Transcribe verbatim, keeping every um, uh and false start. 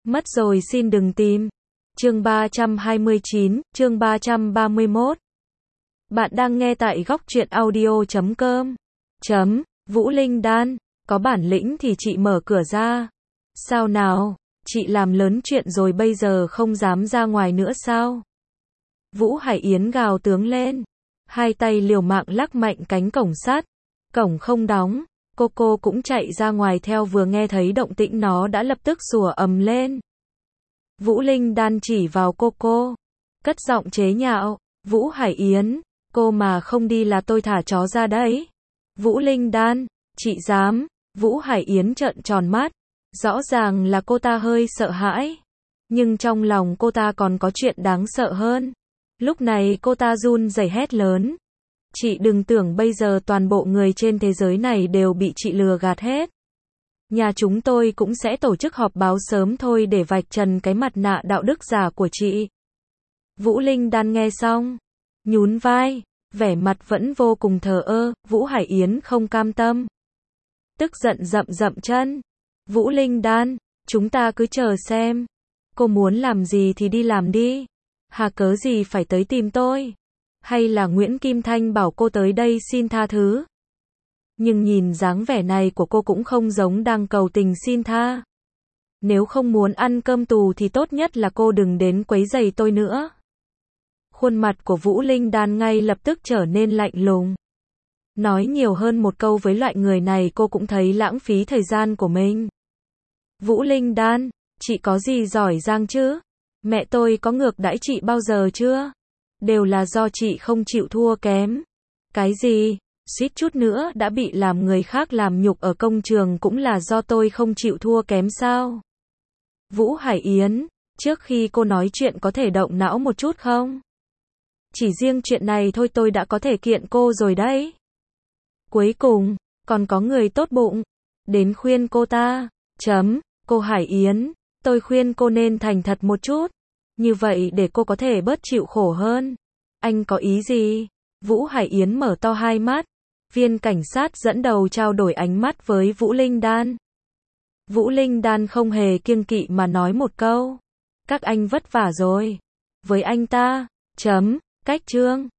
Mất rồi xin đừng tìm. Chương ba trăm hai mươi chín, chương ba trăm ba mươi mốt. Bạn đang nghe tại góc truyện audio chấm com. Chấm, Vũ Linh Đan, có bản lĩnh thì chị mở cửa ra. Sao nào, chị làm lớn chuyện rồi bây giờ không dám ra ngoài nữa sao? Vũ Hải Yến gào tướng lên, hai tay liều mạng lắc mạnh cánh cổng sắt. Cổng không đóng, cô cô cũng chạy ra ngoài theo, vừa nghe thấy động tĩnh nó đã lập tức sủa ầm lên. Vũ Linh Đan chỉ vào cô cô, cất giọng chế nhạo, Vũ Hải Yến, cô mà không đi là tôi thả chó ra đấy. Vũ Linh Đan, chị dám? Vũ Hải Yến trợn tròn mắt, rõ ràng là cô ta hơi sợ hãi, nhưng trong lòng cô ta còn có chuyện đáng sợ hơn. Lúc này cô ta run rẩy hét lớn, chị đừng tưởng bây giờ toàn bộ người trên thế giới này đều bị chị lừa gạt hết. Nhà chúng tôi cũng sẽ tổ chức họp báo sớm thôi để vạch trần cái mặt nạ đạo đức giả của chị. Vũ Linh Đan nghe xong, nhún vai, vẻ mặt vẫn vô cùng thờ ơ. Vũ Hải Yến không cam tâm, tức giận dậm dậm chân. Vũ Linh Đan, chúng ta cứ chờ xem. Cô muốn làm gì thì đi làm đi. Hà cớ gì phải tới tìm tôi? Hay là Nguyễn Kim Thanh bảo cô tới đây xin tha thứ? Nhưng nhìn dáng vẻ này của cô cũng không giống đang cầu tình xin tha. Nếu không muốn ăn cơm tù thì tốt nhất là cô đừng đến quấy rầy tôi nữa. Khuôn mặt của Vũ Linh Đan ngay lập tức trở nên lạnh lùng. Nói nhiều hơn một câu với loại người này cô cũng thấy lãng phí thời gian của mình. Vũ Linh Đan, chị có gì giỏi giang chứ? Mẹ tôi có ngược đãi chị bao giờ chưa? Đều là do chị không chịu thua kém. Cái gì? Suýt chút nữa đã bị làm người khác làm nhục ở công trường cũng là do tôi không chịu thua kém sao? Vũ Hải Yến, trước khi cô nói chuyện có thể động não một chút không? Chỉ riêng chuyện này thôi tôi đã có thể kiện cô rồi đấy. Cuối cùng, còn có người tốt bụng đến khuyên cô ta. Chấm, cô Hải Yến, tôi khuyên cô nên thành thật một chút. Như vậy để cô có thể bớt chịu khổ hơn. Anh có ý gì? Vũ Hải Yến mở to hai mắt. Viên cảnh sát dẫn đầu trao đổi ánh mắt với Vũ Linh Đan. Vũ Linh Đan không hề kiêng kỵ mà nói một câu. Các anh vất vả rồi. Với anh ta, chấm, cách chương.